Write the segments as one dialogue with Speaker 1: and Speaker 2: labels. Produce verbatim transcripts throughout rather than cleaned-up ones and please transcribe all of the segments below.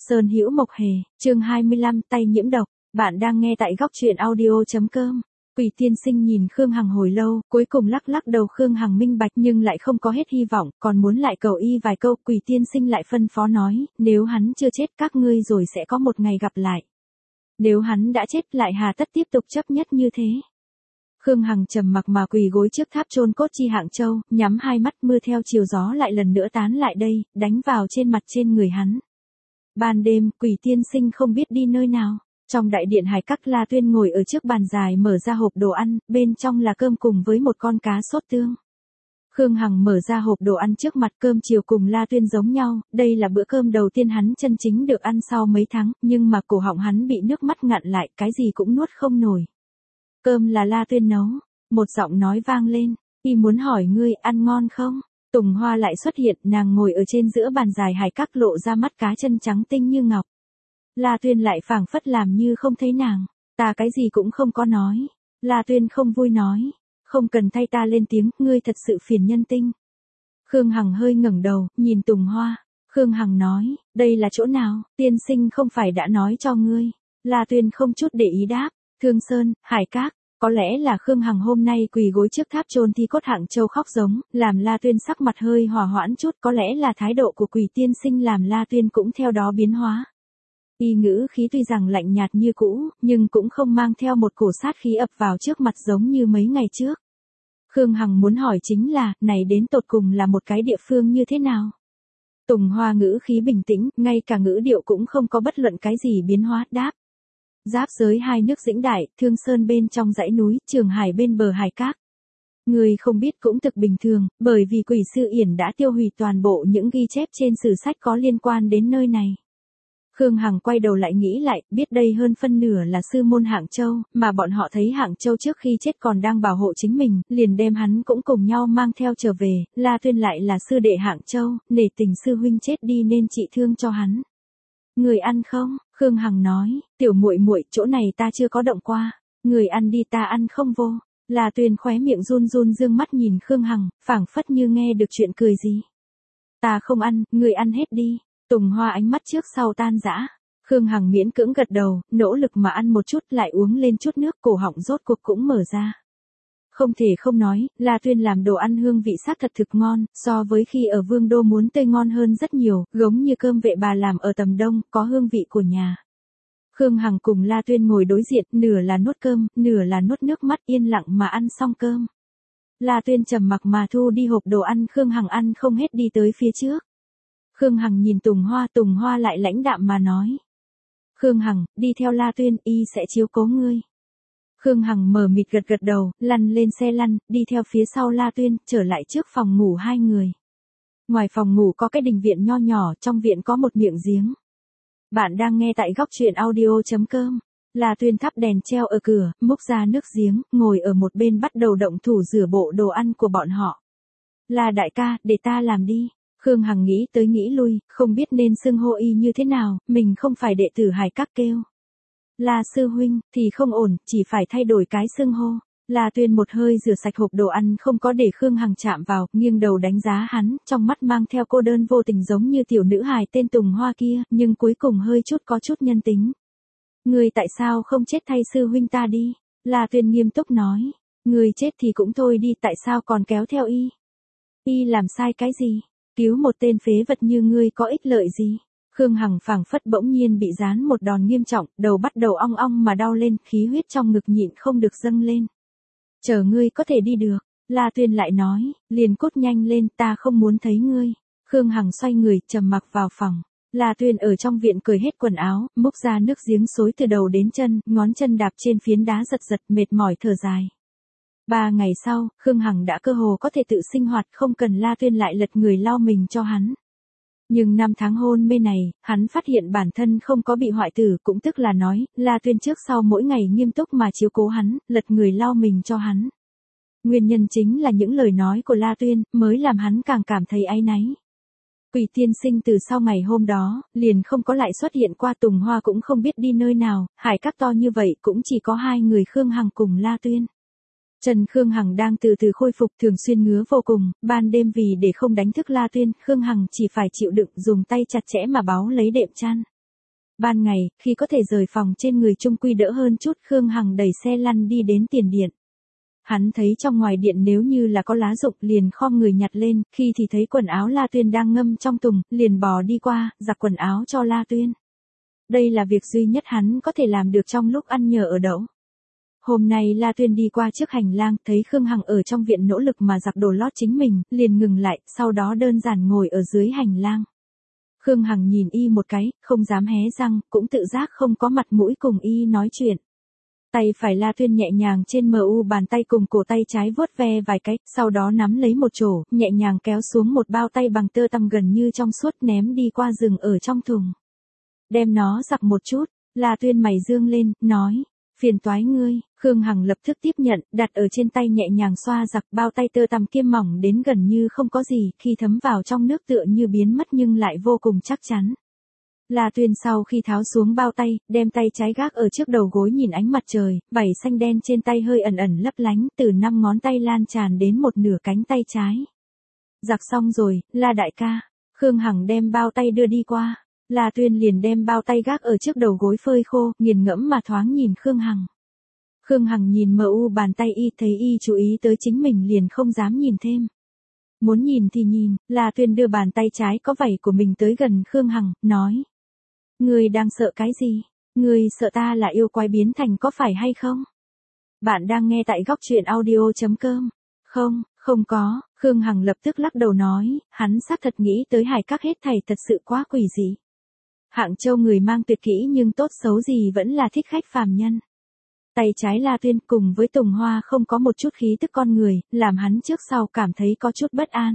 Speaker 1: Sơn Hữu Mộc Hề, chương hai mươi lăm, tay nhiễm độc. Bạn đang nghe tại góc truyện audio.com. Quỷ tiên sinh nhìn Khương Hằng hồi lâu, cuối cùng lắc lắc đầu. Khương Hằng minh bạch nhưng lại không có hết hy vọng, còn muốn lại cầu y vài câu. Quỷ tiên sinh lại phân phó nói, nếu hắn chưa chết các ngươi rồi sẽ có một ngày gặp lại. Nếu hắn đã chết lại hà tất tiếp tục chấp nhất như thế. Khương Hằng trầm mặc mà quỳ gối trước tháp chôn cốt chi Hạng Châu, nhắm hai mắt. Mưa theo chiều gió lại lần nữa tán lại đây, đánh vào trên mặt trên người hắn. Ban đêm, Quỷ tiên sinh không biết đi nơi nào. Trong đại điện Hải Các, La Tuyên ngồi ở trước bàn dài mở ra hộp đồ ăn, bên trong là cơm cùng với một con cá sốt tương. Khương Hằng mở ra hộp đồ ăn trước mặt. Cơm chiều cùng La Tuyên giống nhau, đây là bữa cơm đầu tiên hắn chân chính được ăn sau mấy tháng, nhưng mà cổ họng hắn bị nước mắt ngặn lại, cái gì cũng nuốt không nổi. Cơm là La Tuyên nấu, một giọng nói vang lên, y muốn hỏi ngươi ăn ngon không? Tùng Hoa lại xuất hiện, nàng ngồi ở trên giữa bàn dài Hải Các lộ ra mắt cá chân trắng tinh như ngọc. La Tuyên lại phảng phất làm như không thấy nàng, ta cái gì cũng không có nói. La Tuyên không vui nói, không cần thay ta lên tiếng, ngươi thật sự phiền nhân tinh. Khương Hằng hơi ngẩng đầu, nhìn Tùng Hoa. Khương Hằng nói, đây là chỗ nào, tiên sinh không phải đã nói cho ngươi. La Tuyên không chút để ý đáp, Thương Sơn, Hải Các. Có lẽ là Khương Hằng hôm nay quỳ gối trước tháp chôn thi cốt Hạng Châu khóc giống, làm La Tuyên sắc mặt hơi hòa hoãn chút. Có lẽ là thái độ của Quỷ tiên sinh làm La Tuyên cũng theo đó biến hóa. Y ngữ khí tuy rằng lạnh nhạt như cũ, nhưng cũng không mang theo một cổ sát khí ập vào trước mặt giống như mấy ngày trước. Khương Hằng muốn hỏi chính là, này đến tột cùng là một cái địa phương như thế nào? Tùng Hoa ngữ khí bình tĩnh, ngay cả ngữ điệu cũng không có bất luận cái gì biến hóa, đáp. Giáp giới hai nước Dĩnh Đại, Thương Sơn bên trong dãy núi, Trường Hải bên bờ Hải Các. Người không biết cũng thực bình thường, bởi vì Quỷ sư Yển đã tiêu hủy toàn bộ những ghi chép trên sử sách có liên quan đến nơi này. Khương Hằng quay đầu lại nghĩ lại, biết đây hơn phân nửa là sư môn Hạng Châu, mà bọn họ thấy Hạng Châu trước khi chết còn đang bảo hộ chính mình, liền đem hắn cũng cùng nhau mang theo trở về. La Tuyên lại là sư đệ Hạng Châu, nể tình sư huynh chết đi nên trị thương cho hắn. Người ăn không? Khương Hằng nói, tiểu muội muội, chỗ này ta chưa có động qua, người ăn đi, ta ăn không vô. La Tuyên khóe miệng run run dương mắt nhìn Khương Hằng, phảng phất như nghe được chuyện cười gì. Ta không ăn, người ăn hết đi. Tùng Hoa ánh mắt trước sau tan rã. Khương Hằng miễn cưỡng gật đầu, nỗ lực mà ăn một chút, lại uống lên chút nước, cổ họng rốt cuộc cũng mở ra. Không thể không nói, La Tuyên làm đồ ăn hương vị xác thật thực ngon, so với khi ở Vương Đô muốn tươi ngon hơn rất nhiều, giống như cơm vệ bà làm ở tầm đông, có hương vị của nhà. Khương Hằng cùng La Tuyên ngồi đối diện, nửa là nuốt cơm, nửa là nuốt nước mắt, yên lặng mà ăn xong cơm. La Tuyên trầm mặc mà thu đi hộp đồ ăn. Khương Hằng ăn không hết đi tới phía trước. Khương Hằng nhìn Tùng Hoa, Tùng Hoa lại lãnh đạm mà nói. Khương Hằng, đi theo La Tuyên, y sẽ chiếu cố ngươi. Khương Hằng mờ mịt gật gật đầu, lăn lên xe lăn, đi theo phía sau La Tuyên, trở lại trước phòng ngủ hai người. Ngoài phòng ngủ có cái đình viện nho nhỏ, trong viện có một miệng giếng. Bạn đang nghe tại góc truyện audio.com. La Tuyên thắp đèn treo ở cửa, múc ra nước giếng, ngồi ở một bên bắt đầu động thủ rửa bộ đồ ăn của bọn họ. La đại ca, để ta làm đi. Khương Hằng nghĩ tới nghĩ lui, không biết nên xưng hô y như thế nào, mình không phải đệ tử Hải Các kêu. La sư huynh, thì không ổn, chỉ phải thay đổi cái xưng hô. La Tuyên một hơi rửa sạch hộp đồ ăn không có để Khương Hằng chạm vào, nghiêng đầu đánh giá hắn, trong mắt mang theo cô đơn vô tình giống như tiểu nữ hài tên Tùng Hoa kia, nhưng cuối cùng hơi chút có chút nhân tính. Người tại sao không chết thay sư huynh ta đi? La Tuyên nghiêm túc nói. Người chết thì cũng thôi đi, tại sao còn kéo theo y? Y làm sai cái gì? Cứu một tên phế vật như ngươi có ích lợi gì? Khương Hằng phảng phất bỗng nhiên bị giáng một đòn nghiêm trọng, đầu bắt đầu ong ong mà đau lên, khí huyết trong ngực nhịn không được dâng lên. Chờ ngươi có thể đi được, La Tuyên lại nói, liền cút nhanh lên, ta không muốn thấy ngươi. Khương Hằng xoay người, trầm mặc vào phòng. La Tuyên ở trong viện cởi hết quần áo, múc ra nước giếng xối từ đầu đến chân, ngón chân đạp trên phiến đá giật giật, mệt mỏi thở dài. Ba ngày sau, Khương Hằng đã cơ hồ có thể tự sinh hoạt, không cần La Tuyên lại lật người lau mình cho hắn. Nhưng năm tháng hôn mê này, hắn phát hiện bản thân không có bị hoại tử, cũng tức là nói, La Tuyên trước sau mỗi ngày nghiêm túc mà chiếu cố hắn, lật người lau mình cho hắn. Nguyên nhân chính là những lời nói của La Tuyên, mới làm hắn càng cảm thấy áy náy. Quỷ tiên sinh từ sau ngày hôm đó, liền không có lại xuất hiện qua. Tùng Hoa cũng không biết đi nơi nào, Hải Các to như vậy cũng chỉ có hai người Khương Hằng cùng La Tuyên. Trần Khương Hằng đang từ từ khôi phục, thường xuyên ngứa vô cùng, ban đêm vì để không đánh thức La Tuyên, Khương Hằng chỉ phải chịu đựng dùng tay chặt chẽ mà báu lấy đệm chăn. Ban ngày, khi có thể rời phòng trên người chung quy đỡ hơn chút, Khương Hằng đẩy xe lăn đi đến tiền điện. Hắn thấy trong ngoài điện nếu như là có lá rụng liền khom người nhặt lên, khi thì thấy quần áo La Tuyên đang ngâm trong tùng, liền bò đi qua, giặt quần áo cho La Tuyên. Đây là việc duy nhất hắn có thể làm được trong lúc ăn nhờ ở đậu. Hôm nay La Tuyên đi qua trước hành lang, thấy Khương Hằng ở trong viện nỗ lực mà giặt đồ lót chính mình, liền ngừng lại, sau đó đơn giản ngồi ở dưới hành lang. Khương Hằng nhìn y một cái, không dám hé răng, cũng tự giác không có mặt mũi cùng y nói chuyện. Tay phải La Tuyên nhẹ nhàng trên mu bàn tay cùng cổ tay trái vuốt ve vài cái, sau đó nắm lấy một chổ, nhẹ nhàng kéo xuống một bao tay bằng tơ tằm gần như trong suốt ném đi qua rừng ở trong thùng. Đem nó giặt một chút, La Tuyên mày dương lên, nói, phiền toái ngươi. Khương Hằng lập tức tiếp nhận, đặt ở trên tay nhẹ nhàng xoa giặt, bao tay tơ tằm kiêm mỏng đến gần như không có gì, khi thấm vào trong nước tựa như biến mất nhưng lại vô cùng chắc chắn. La Tuyên sau khi tháo xuống bao tay, đem tay trái gác ở trước đầu gối nhìn ánh mặt trời, vảy xanh đen trên tay hơi ẩn ẩn lấp lánh, từ năm ngón tay lan tràn đến một nửa cánh tay trái. Giặt xong rồi, La đại ca. Khương Hằng đem bao tay đưa đi qua. La Tuyên liền đem bao tay gác ở trước đầu gối phơi khô, nghiền ngẫm mà thoáng nhìn Khương Hằng. Khương Hằng nhìn mu bàn tay y, thấy y chú ý tới chính mình liền không dám nhìn thêm. Muốn nhìn thì nhìn, La Tuyên đưa bàn tay trái có vảy của mình tới gần Khương Hằng, nói. Ngươi đang sợ cái gì? Ngươi sợ ta là yêu quái biến thành có phải hay không? Bạn đang nghe tại góc truyện audio chấm com. Không, không có, Khương Hằng lập tức lắc đầu nói, hắn xác thật nghĩ tới hài các hết thảy thật sự quá quỷ dị. Hạng Châu người mang tuyệt kỹ nhưng tốt xấu gì vẫn là thích khách phàm nhân. Tay trái La Tuyên cùng với Tùng Hoa không có một chút khí tức con người, làm hắn trước sau cảm thấy có chút bất an.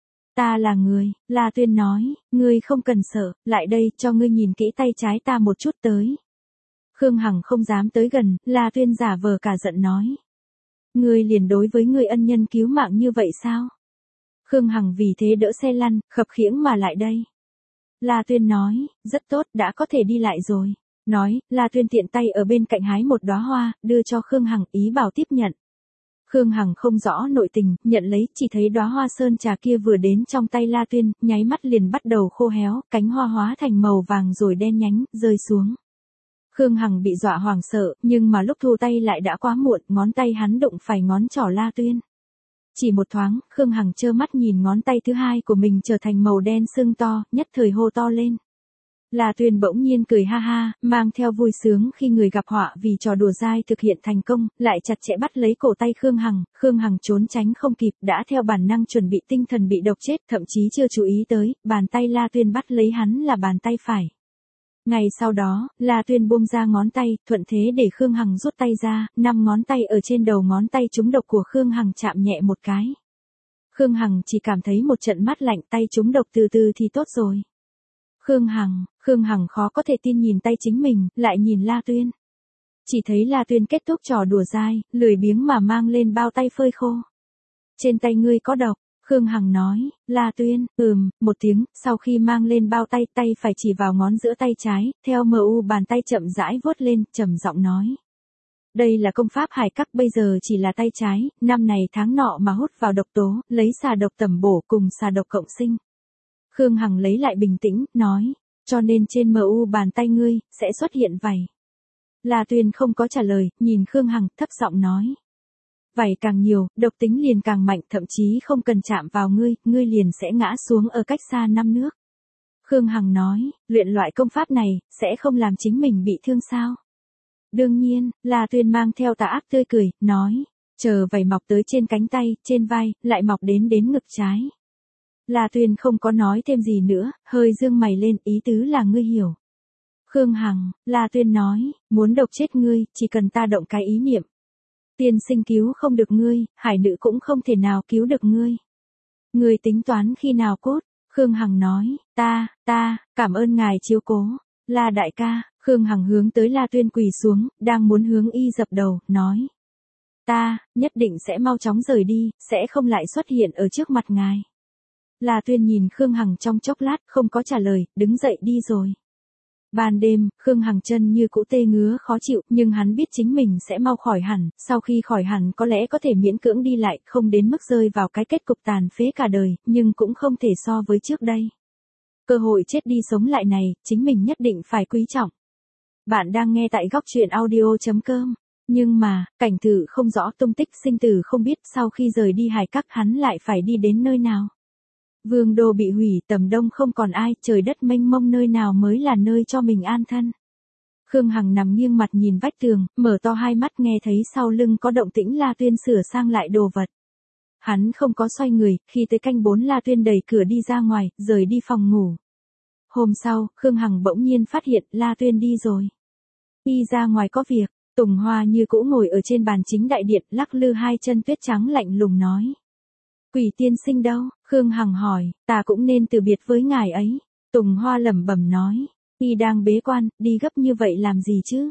Speaker 1: Ta là người, La Tuyên nói, ngươi không cần sợ, lại đây cho ngươi nhìn kỹ tay trái ta một chút tới. Khương Hằng không dám tới gần, La Tuyên giả vờ cả giận nói. Ngươi liền đối với ngươi ân nhân cứu mạng như vậy sao? Khương Hằng vì thế đỡ xe lăn, khập khiễng mà lại đây. La Tuyên nói, rất tốt, đã có thể đi lại rồi. Nói, La Tuyên tiện tay ở bên cạnh hái một đóa hoa, đưa cho Khương Hằng, ý bảo tiếp nhận. Khương Hằng không rõ nội tình, nhận lấy, chỉ thấy đóa hoa sơn trà kia vừa đến trong tay La Tuyên, nháy mắt liền bắt đầu khô héo, cánh hoa hóa thành màu vàng rồi đen nhánh, rơi xuống. Khương Hằng bị dọa hoảng sợ, nhưng mà lúc thu tay lại đã quá muộn, ngón tay hắn đụng phải ngón trỏ La Tuyên. Chỉ một thoáng, Khương Hằng trơ mắt nhìn ngón tay thứ hai của mình trở thành màu đen sưng to, nhất thời hô to lên. La Tuyên bỗng nhiên cười ha ha, mang theo vui sướng khi người gặp họa vì trò đùa dai thực hiện thành công, lại chặt chẽ bắt lấy cổ tay Khương Hằng, Khương Hằng trốn tránh không kịp, đã theo bản năng chuẩn bị tinh thần bị độc chết, thậm chí chưa chú ý tới, bàn tay La Tuyên bắt lấy hắn là bàn tay phải. Ngày sau đó, La Tuyên buông ra ngón tay, thuận thế để Khương Hằng rút tay ra, năm ngón tay ở trên đầu ngón tay trúng độc của Khương Hằng chạm nhẹ một cái. Khương Hằng chỉ cảm thấy một trận mát lạnh, tay trúng độc từ từ thì tốt rồi. Khương Hằng, Khương Hằng khó có thể tin nhìn tay chính mình, lại nhìn La Tuyên. Chỉ thấy La Tuyên kết thúc trò đùa dai, lười biếng mà mang lên bao tay phơi khô. Trên tay ngươi có độc, Khương Hằng nói, La Tuyên, ừm, một tiếng, sau khi mang lên bao tay, tay phải chỉ vào ngón giữa tay trái, theo mu bàn tay chậm rãi vuốt lên, trầm giọng nói. Đây là công pháp hải các, bây giờ chỉ là tay trái, năm này tháng nọ mà hút vào độc tố, lấy xà độc tẩm bổ cùng xà độc cộng sinh. Khương Hằng lấy lại bình tĩnh, nói, cho nên trên mu bàn tay ngươi, sẽ xuất hiện vảy. La Tuyên không có trả lời, nhìn Khương Hằng, thấp giọng nói. Vảy càng nhiều, độc tính liền càng mạnh, thậm chí không cần chạm vào ngươi, ngươi liền sẽ ngã xuống ở cách xa năm nước. Khương Hằng nói, luyện loại công pháp này, sẽ không làm chính mình bị thương sao? Đương nhiên, La Tuyên mang theo tà ác tươi cười, nói, chờ vảy mọc tới trên cánh tay, trên vai, lại mọc đến đến ngực trái. La Tuyên không có nói thêm gì nữa, hơi dương mày lên, ý tứ là ngươi hiểu. Khương Hằng, La Tuyên nói, muốn độc chết ngươi, chỉ cần ta động cái ý niệm. Tiên sinh cứu không được ngươi, hải nữ cũng không thể nào cứu được ngươi. Ngươi tính toán khi nào cốt? Khương Hằng nói, ta, ta, cảm ơn ngài chiếu cố. La đại ca, Khương Hằng hướng tới La Tuyên quỳ xuống, đang muốn hướng y dập đầu, nói. Ta, nhất định sẽ mau chóng rời đi, sẽ không lại xuất hiện ở trước mặt ngài. La Tuyên nhìn Khương Hằng trong chốc lát, không có trả lời, đứng dậy đi rồi. Ban đêm, Khương Hằng chân như cũ tê ngứa khó chịu, nhưng hắn biết chính mình sẽ mau khỏi hẳn, sau khi khỏi hẳn có lẽ có thể miễn cưỡng đi lại, không đến mức rơi vào cái kết cục tàn phế cả đời, nhưng cũng không thể so với trước đây. cơ hội chết đi sống lại này, chính mình nhất định phải quý trọng. Bạn đang nghe tại góc truyện audio.com. Nhưng mà, Cảnh Thự không rõ tung tích, sinh tử không biết, sau khi rời đi Hải Các hắn lại phải đi đến nơi nào. Vương đô bị hủy, Tầm Đông không còn ai, trời đất mênh mông, nơi nào mới là nơi cho mình an thân. Khương Hằng nằm nghiêng mặt nhìn vách tường, mở to hai mắt, nghe thấy sau lưng có động tĩnh, La Tuyên sửa sang lại đồ vật. Hắn không có xoay người, khi tới canh bốn La Tuyên đẩy cửa đi ra ngoài, rời đi phòng ngủ. Hôm sau, Khương Hằng bỗng nhiên phát hiện La Tuyên đi rồi. Y ra ngoài có việc. Tùng Hoa như cũ ngồi ở trên bàn chính đại điện, lắc lư hai chân tuyết trắng, lạnh lùng nói. Quỷ tiên sinh đâu? Khương Hằng hỏi. Ta cũng nên từ biệt với ngài ấy. Tùng Hoa lẩm bẩm nói. Y đang bế quan, đi gấp như vậy làm gì chứ?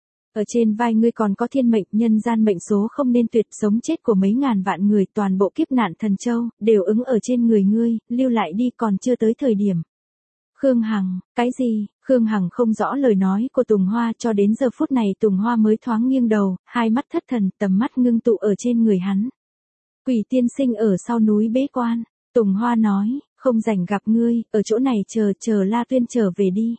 Speaker 1: Ở trên vai ngươi còn có thiên mệnh, nhân gian mệnh số không nên tuyệt, sống chết của mấy ngàn vạn người, toàn bộ kiếp nạn thần châu, đều ứng ở trên người ngươi, lưu lại đi, còn chưa tới thời điểm. Khương Hằng, cái gì? Khương Hằng không rõ lời nói của Tùng Hoa, cho đến giờ phút này Tùng Hoa mới thoáng nghiêng đầu, hai mắt thất thần, tầm mắt ngưng tụ ở trên người hắn. Quỷ tiên sinh ở sau núi bế quan. Tùng Hoa nói, không rảnh gặp ngươi, ở chỗ này chờ, chờ La Tuyên trở về đi.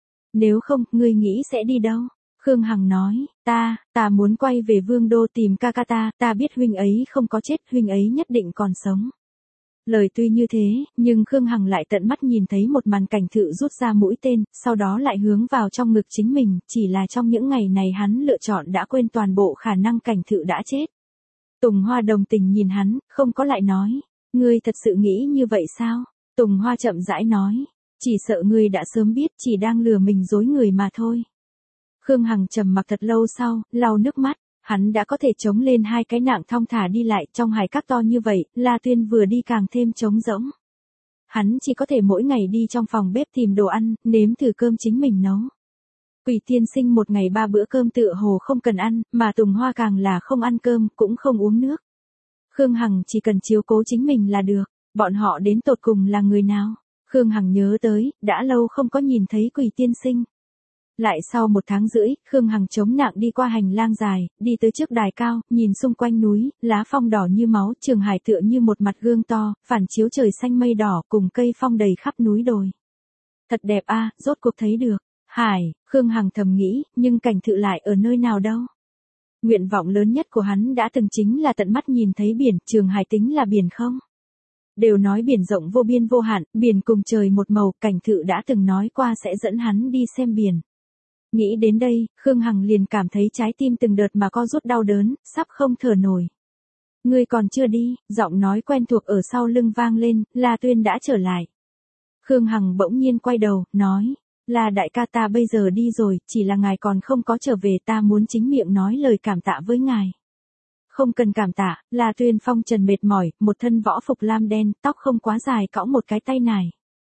Speaker 1: Nếu không, ngươi nghĩ sẽ đi đâu? Khương Hằng nói, ta, ta muốn quay về Vương đô tìm ca ca ta, ta biết huynh ấy không có chết, huynh ấy nhất định còn sống. Lời tuy như thế, nhưng Khương Hằng lại tận mắt nhìn thấy một màn Cảnh Thự rút ra mũi tên, sau đó lại hướng vào trong ngực chính mình, chỉ là trong những ngày này hắn lựa chọn đã quên toàn bộ khả năng Cảnh Thự đã chết. Tùng Hoa đồng tình nhìn hắn, không có lại nói, ngươi thật sự nghĩ như vậy sao? Tùng Hoa chậm rãi nói, chỉ sợ ngươi đã sớm biết, chỉ đang lừa mình dối người mà thôi. Khương Hằng trầm mặc thật lâu sau, lau nước mắt. Hắn đã có thể chống lên hai cái nạng thong thả đi lại, trong Hải Các to như vậy, La Tuyên vừa đi càng thêm trống rỗng. Hắn chỉ có thể mỗi ngày đi trong phòng bếp tìm đồ ăn, nếm thử cơm chính mình nấu. Quỷ tiên sinh một ngày ba bữa cơm tựa hồ không cần ăn, mà Tùng Hoa càng là không ăn cơm, cũng không uống nước. Khương Hằng chỉ cần chiếu cố chính mình là được, bọn họ đến tột cùng là người nào? Khương Hằng nhớ tới, đã lâu không có nhìn thấy Quỷ tiên sinh. Lại sau một tháng rưỡi, Khương Hằng chống nạng đi qua hành lang dài, đi tới trước đài cao, nhìn xung quanh núi, lá phong đỏ như máu, Trường Hải tựa như một mặt gương to, phản chiếu trời xanh mây đỏ cùng cây phong đầy khắp núi đồi. Thật đẹp a, à, rốt cuộc thấy được. Hải, Khương Hằng thầm nghĩ, nhưng Cảnh Thự lại ở nơi nào đâu? Nguyện vọng lớn nhất của hắn đã từng chính là tận mắt nhìn thấy biển, Trường Hải tính là biển không? Đều nói biển rộng vô biên vô hạn, biển cùng trời một màu, Cảnh Thự đã từng nói qua sẽ dẫn hắn đi xem biển. Nghĩ đến đây, Khương Hằng liền cảm thấy trái tim từng đợt mà co rút đau đớn, sắp không thở nổi. Ngươi còn chưa đi, giọng nói quen thuộc ở sau lưng vang lên, La Tuyên đã trở lại. Khương Hằng bỗng nhiên quay đầu, nói, là đại ca, ta bây giờ đi rồi, chỉ là ngài còn không có trở về, ta muốn chính miệng nói lời cảm tạ với ngài. Không cần cảm tạ, La Tuyên phong trần mệt mỏi, một thân võ phục lam đen, tóc không quá dài, cõng một cái tay nải.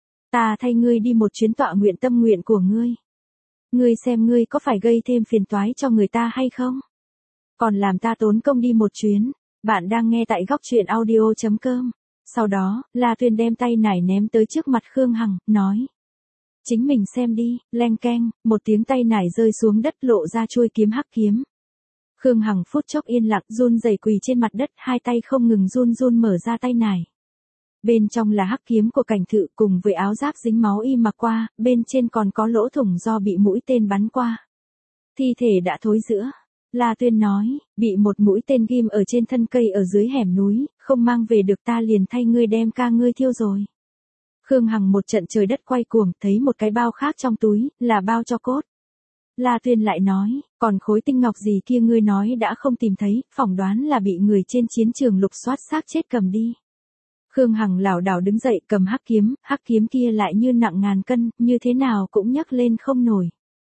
Speaker 1: Ta thay ngươi đi một chuyến tọa nguyện tâm nguyện của ngươi. Ngươi xem ngươi có phải gây thêm phiền toái cho người ta hay không? Còn làm ta tốn công đi một chuyến. Bạn đang nghe tại góc truyện audio.com. Sau đó, La Tuyên đem tay nải ném tới trước mặt Khương Hằng, nói. Chính mình xem đi, leng keng, một tiếng tay nải rơi xuống đất, lộ ra chuôi kiếm hắc kiếm. Khương Hằng phút chốc yên lặng, run rẩy quỳ trên mặt đất, hai tay không ngừng run run mở ra tay nải. Bên trong là hắc kiếm của Cảnh Thự cùng với áo giáp dính máu y mặc qua, bên trên còn có lỗ thủng do bị mũi tên bắn qua. Thi thể đã thối rữa. La Tuyên nói, bị một mũi tên ghim ở trên thân cây ở dưới hẻm núi, không mang về được, ta liền thay ngươi đem ca ngươi thiêu rồi. Khương Hằng một trận trời đất quay cuồng, thấy một cái bao khác trong túi, là bao cho cốt. La Tuyên lại nói, còn khối tinh ngọc gì kia ngươi nói đã không tìm thấy, phỏng đoán là bị người trên chiến trường lục soát xác chết cầm đi. Khương Hằng lảo đảo đứng dậy, cầm hắc kiếm, hắc kiếm kia lại như nặng ngàn cân, như thế nào cũng nhấc lên không nổi.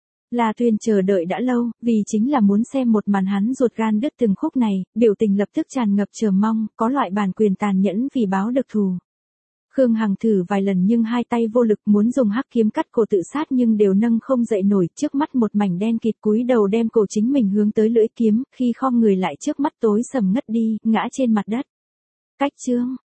Speaker 1: La Tuyên chờ đợi đã lâu, vì chính là muốn xem một màn hắn ruột gan đứt từng khúc này, biểu tình lập tức tràn ngập chờ mong, có loại bản quyền tàn nhẫn vì báo được thù. Khương Hằng thử vài lần nhưng hai tay vô lực, muốn dùng hắc kiếm cắt cổ tự sát nhưng đều nâng không dậy nổi, trước mắt một mảnh đen kịt, cúi đầu đem cổ chính mình hướng tới lưỡi kiếm, khi khom người lại trước mắt tối sầm ngất đi, ngã trên mặt đất. Cách chương